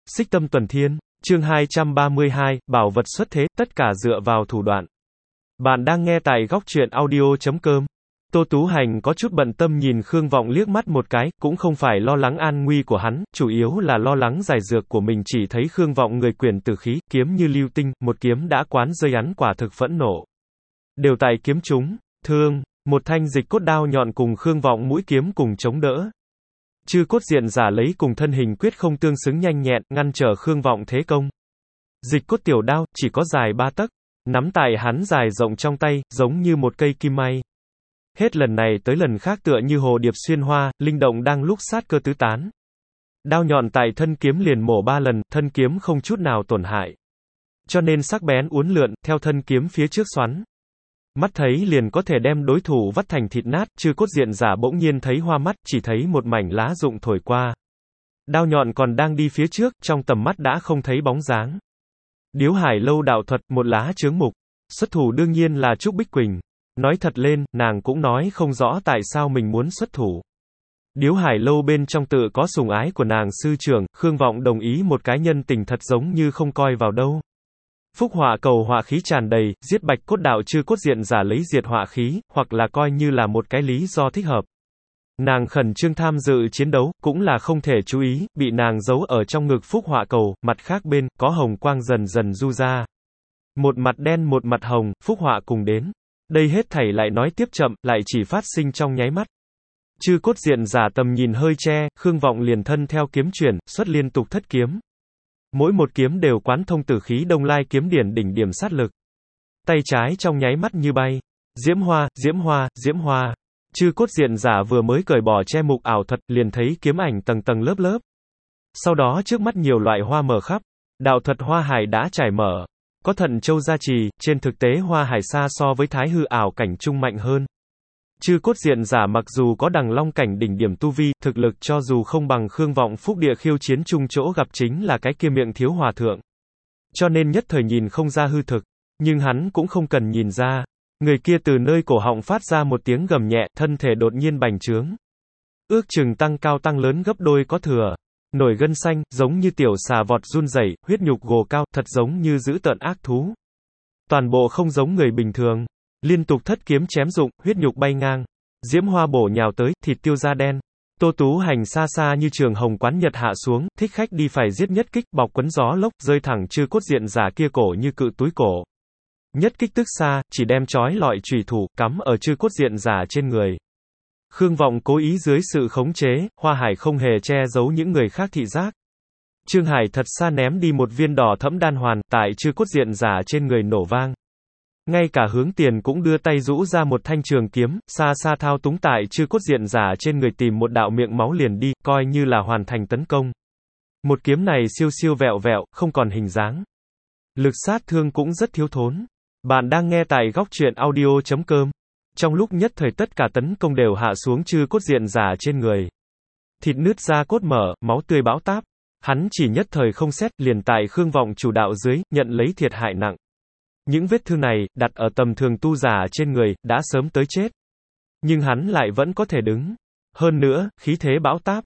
Xích Tâm Tuần Thiên, chương 232, bảo vật xuất thế, tất cả dựa vào thủ đoạn. Bạn đang nghe tại góc truyện audio.com. Tô Tú Hành có chút bận tâm nhìn Khương Vọng liếc mắt một cái, cũng không phải lo lắng an nguy của hắn, chủ yếu là lo lắng giải dược của mình. Chỉ thấy Khương Vọng người quyển tử khí, kiếm như lưu tinh, một kiếm đã quán rơi hắn, quả thực phẫn nộ. Đều tại kiếm trúng, thương, một thanh dịch cốt đao nhọn cùng Khương Vọng mũi kiếm cùng chống đỡ. Chư cốt diện giả lấy cùng thân hình quyết không tương xứng nhanh nhẹn, ngăn trở Khương Vọng thế công. Dịch cốt tiểu đao, chỉ có dài 3 tấc, nắm tại hắn dài rộng trong tay, giống như một cây kim may. Hết lần này tới lần khác tựa như hồ điệp xuyên hoa, linh động đang lúc sát cơ tứ tán. Đao nhọn tại thân kiếm liền mổ 3 lần, thân kiếm không chút nào tổn hại. Cho nên sắc bén uốn lượn, theo thân kiếm phía trước xoắn. Mắt thấy liền có thể đem đối thủ vắt thành thịt nát, chư cốt diện giả bỗng nhiên thấy hoa mắt, chỉ thấy một mảnh lá rụng thổi qua. Đao nhọn còn đang đi phía trước, trong tầm mắt đã không thấy bóng dáng. Điếu Hải Lâu đạo thuật, một lá chướng mục. Xuất thủ đương nhiên là Trúc Bích Quỳnh. Nói thật lên, nàng cũng nói không rõ tại sao mình muốn xuất thủ. Điếu Hải Lâu bên trong tự có sủng ái của nàng sư trưởng, Khương Vọng đồng ý một cái nhân tình thật giống như không coi vào đâu. Phúc họa cầu họa khí tràn đầy, giết Bạch Cốt đạo chư cốt diện giả lấy diệt họa khí, hoặc là coi như là một cái lý do thích hợp. Nàng khẩn trương tham dự chiến đấu, cũng là không thể chú ý, bị nàng giấu ở trong ngực phúc họa cầu, mặt khác bên, có hồng quang dần dần du ra. Một mặt đen một mặt hồng, phúc họa cùng đến. Đây hết thảy lại nói tiếp chậm, lại chỉ phát sinh trong nháy mắt. Chư cốt diện giả tầm nhìn hơi che, Khương Vọng liền thân theo kiếm chuyển, xuất liên tục thất kiếm. Mỗi một kiếm đều quán thông tử khí Đông Lai kiếm điển đỉnh điểm sát lực. Tay trái trong nháy mắt như bay. Diễm hoa, diễm hoa, diễm hoa. Chư cốt diện giả vừa mới cởi bỏ che mục ảo thuật, liền thấy kiếm ảnh tầng tầng lớp lớp. Sau đó trước mắt nhiều loại hoa mở khắp. Đạo thuật hoa hải đã trải mở. Có Thần Châu gia trì, trên thực tế hoa hải xa so với thái hư ảo cảnh trung mạnh hơn. Chư cốt diện giả mặc dù có đằng long cảnh đỉnh điểm tu vi, thực lực cho dù không bằng Khương Vọng phúc địa khiêu chiến chung chỗ gặp chính là cái kia miệng thiếu hòa thượng. Cho nên nhất thời nhìn không ra hư thực. Nhưng hắn cũng không cần nhìn ra. Người kia từ nơi cổ họng phát ra một tiếng gầm nhẹ, thân thể đột nhiên bành trướng. Ước chừng tăng cao tăng lớn gấp đôi có thừa. Nổi gân xanh, giống như tiểu xà vọt run rẩy, huyết nhục gồ cao, thật giống như dữ tợn ác thú. Toàn bộ không giống người bình thường. Liên tục thất kiếm chém dụng, huyết nhục bay ngang. Diễm hoa bổ nhào tới, thịt tiêu da đen. Tô Tú Hành xa xa như trường hồng quán nhật hạ xuống, thích khách đi phải giết nhất kích, bọc quấn gió lốc, rơi thẳng chư cốt diện giả kia cổ như cự túi cổ. Nhất kích tức xa, chỉ đem chói lọi chùy thủ, cắm ở chư cốt diện giả trên người. Khương Vọng cố ý dưới sự khống chế, hoa hải không hề che giấu những người khác thị giác. Trương Hải thật xa ném đi một viên đỏ thẫm đan hoàn, tại chư cốt diện giả trên người nổ vang. Ngay cả Hướng Tiền cũng đưa tay rũ ra một thanh trường kiếm, xa xa thao túng tại chư cốt diện giả trên người tìm một đạo miệng máu liền đi, coi như là hoàn thành tấn công. Một kiếm này siêu siêu vẹo vẹo, không còn hình dáng. Lực sát thương cũng rất thiếu thốn. Bạn đang nghe tại góc truyện audio.com. Trong lúc nhất thời tất cả tấn công đều hạ xuống chư cốt diện giả trên người. Thịt nứt ra cốt mở, máu tươi bão táp. Hắn chỉ nhất thời không xét, liền tại Khương Vọng chủ đạo dưới, nhận lấy thiệt hại nặng. Những vết thương này, đặt ở tầm thường tu giả trên người, đã sớm tới chết. Nhưng hắn lại vẫn có thể đứng. Hơn nữa, khí thế bão táp.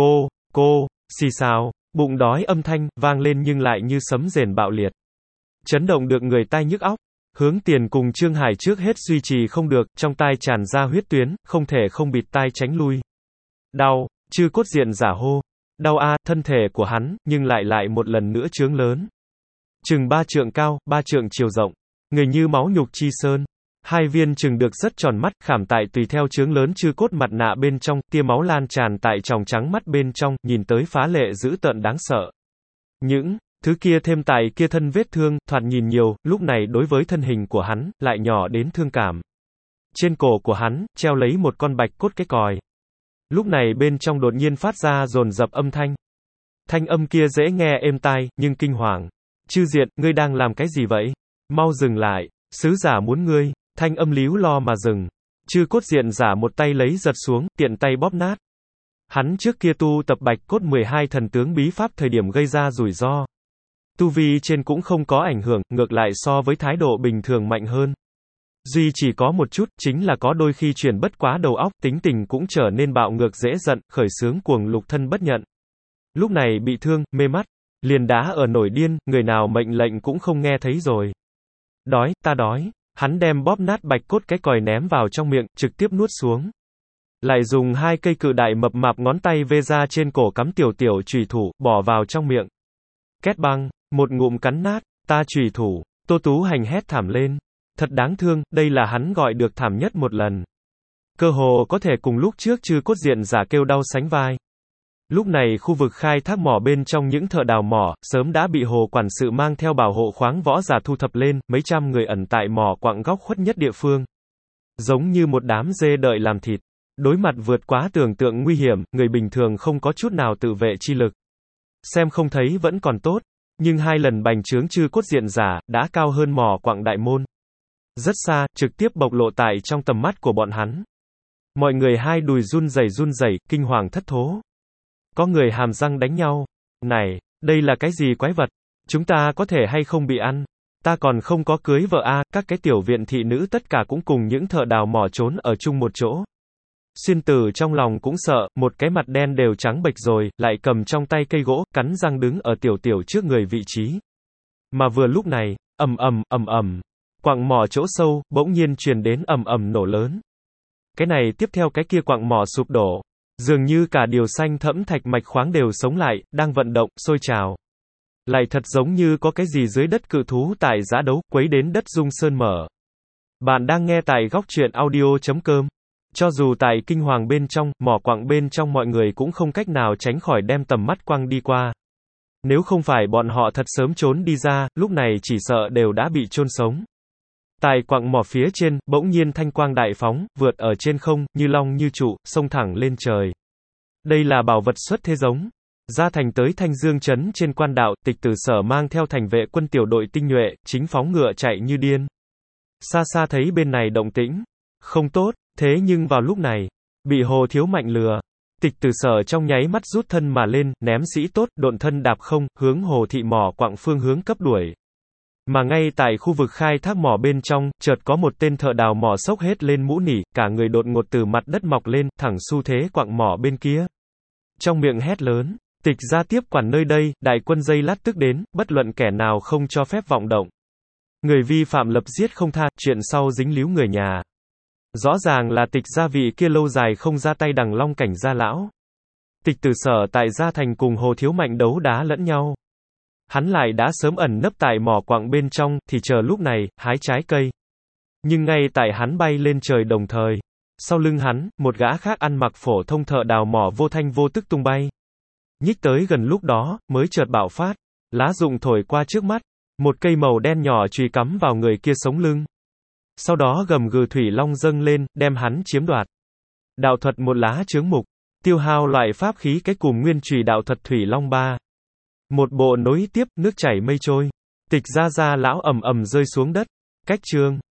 Cô, xì xào, bụng đói âm thanh, vang lên nhưng lại như sấm rền bạo liệt. Chấn động được người tai nhức óc. Hướng Tiền cùng Trương Hải trước hết duy trì không được, trong tai tràn ra huyết tuyến, không thể không bịt tai tránh lui. Đau, chư cốt diện giả hô. Đau a, thân thể của hắn, nhưng lại một lần nữa trướng lớn. Chừng 3 trượng cao, 3 trượng chiều rộng. Người như máu nhục chi sơn. Hai viên chừng được rất tròn mắt, khảm tại tùy theo trướng lớn chư cốt mặt nạ bên trong, tia máu lan tràn tại tròng trắng mắt bên trong, nhìn tới phá lệ dữ tợn đáng sợ. Những thứ kia thêm tại kia thân vết thương, thoạt nhìn nhiều, lúc này đối với thân hình của hắn, lại nhỏ đến thương cảm. Trên cổ của hắn, treo lấy một con bạch cốt cái còi. Lúc này bên trong đột nhiên phát ra dồn dập âm thanh. Thanh âm kia dễ nghe êm tai, nhưng kinh hoàng. Chư Diện, ngươi đang làm cái gì vậy? Mau dừng lại, sứ giả muốn ngươi. Thanh âm líu lo mà dừng. Chư cốt diện giả một tay lấy giật xuống, tiện tay bóp nát. Hắn trước kia tu tập bạch cốt 12 thần tướng bí pháp thời điểm gây ra rủi ro. Tu vi trên cũng không có ảnh hưởng, ngược lại so với thái độ bình thường mạnh hơn. Duy chỉ có một chút, chính là có đôi khi chuyển bất quá đầu óc, tính tình cũng trở nên bạo ngược dễ giận, khởi xướng cuồng lục thân bất nhận. Lúc này bị thương, mê mắt. Liền đã ở nổi điên, người nào mệnh lệnh cũng không nghe thấy rồi. Đói, ta đói. Hắn đem bóp nát bạch cốt cái còi ném vào trong miệng, trực tiếp nuốt xuống. Lại dùng 2 cây cự đại mập mạp ngón tay vê ra trên cổ cắm tiểu tiểu chùy thủ, bỏ vào trong miệng. Két băng, một ngụm cắn nát, ta chùy thủ. Tô Tú Hành hét thảm lên. Thật đáng thương, đây là hắn gọi được thảm nhất một lần. Cơ hồ có thể cùng lúc trước Chư Cốt Diện Giả kêu đau sánh vai. Lúc này khu vực khai thác mỏ bên trong những thợ đào mỏ, sớm đã bị Hồ quản sự mang theo bảo hộ khoáng võ giả thu thập lên, mấy trăm người ẩn tại mỏ quặng góc khuất nhất địa phương. Giống như một đám dê đợi làm thịt. Đối mặt vượt quá tưởng tượng nguy hiểm, người bình thường không có chút nào tự vệ chi lực. Xem không thấy vẫn còn tốt, nhưng 2 lần bành trướng Chư Cốt Diện Giả, đã cao hơn mỏ quặng đại môn. Rất xa, trực tiếp bộc lộ tại trong tầm mắt của bọn hắn. Mọi người hai đùi run rẩy, kinh hoàng thất thố. Có người hàm răng đánh nhau. Này, đây là cái gì quái vật? Chúng ta có thể hay không bị ăn? Ta còn không có cưới vợ a, các cái tiểu viện thị nữ tất cả cũng cùng những thợ đào mỏ trốn ở chung một chỗ. Xuyên Tử trong lòng cũng sợ, một cái mặt đen đều trắng bệch rồi, lại cầm trong tay cây gỗ, cắn răng đứng ở tiểu tiểu trước người vị trí. Mà vừa lúc này, ầm, quặng mỏ chỗ sâu, bỗng nhiên truyền đến ầm nổ lớn. Cái này tiếp theo cái kia quặng mỏ sụp đổ. Dường như cả điều xanh thẫm thạch mạch khoáng đều sống lại, đang vận động, sôi trào. Lại thật giống như có cái gì dưới đất cự thú tại giã đấu, quấy đến đất rung sơn mở. Bạn đang nghe tại góc truyện audio.com. Cho dù tại kinh hoàng bên trong, mỏ quặng bên trong mọi người cũng không cách nào tránh khỏi đem tầm mắt quăng đi qua. Nếu không phải bọn họ thật sớm trốn đi ra, lúc này chỉ sợ đều đã bị chôn sống. Tại quặng mỏ phía trên, bỗng nhiên thanh quang đại phóng, vượt ở trên không, như long như trụ, xông thẳng lên trời. Đây là bảo vật xuất thế giống. Ra thành tới Thanh Dương trấn trên quan đạo, Tịch Tử Sở mang theo thành vệ quân tiểu đội tinh nhuệ, chính phóng ngựa chạy như điên. Xa xa thấy bên này động tĩnh. Không tốt, thế nhưng vào lúc này, bị Hồ Thiếu Mạnh lừa. Tịch Tử Sở trong nháy mắt rút thân mà lên, ném sĩ tốt, độn thân đạp không, hướng Hồ thị mỏ quặng phương hướng cấp đuổi. Mà ngay tại khu vực khai thác mỏ bên trong, chợt có một tên thợ đào mỏ xốc hết lên mũ nỉ, cả người đột ngột từ mặt đất mọc lên, thẳng xu thế quặng mỏ bên kia. Trong miệng hét lớn, Tịch ra tiếp quản nơi đây, đại quân dây lát tức đến, bất luận kẻ nào không cho phép vọng động. Người vi phạm lập giết không tha, chuyện sau dính líu người nhà. Rõ ràng là Tịch gia vị kia lâu dài không ra tay đằng long cảnh gia lão. Tịch Tử Sở tại gia thành cùng Hồ Thiếu Mạnh đấu đá lẫn nhau. Hắn lại đã sớm ẩn nấp tại mỏ quặng bên trong, thì chờ lúc này, hái trái cây. Nhưng ngay tại hắn bay lên trời đồng thời, sau lưng hắn, một gã khác ăn mặc phổ thông thợ đào mỏ vô thanh vô tức tung bay. Nhích tới gần lúc đó, mới chợt bạo phát, lá rụng thổi qua trước mắt, một cây màu đen nhỏ chùy cắm vào người kia sống lưng. Sau đó gầm gừ thủy long dâng lên, đem hắn chiếm đoạt. Đạo thuật một lá chướng mục, tiêu hao loại pháp khí cái cùm nguyên chùy đạo thuật thủy long 3. Một bộ nối tiếp, nước chảy mây trôi. Tịch gia lão ầm rơi xuống đất. Cách chương.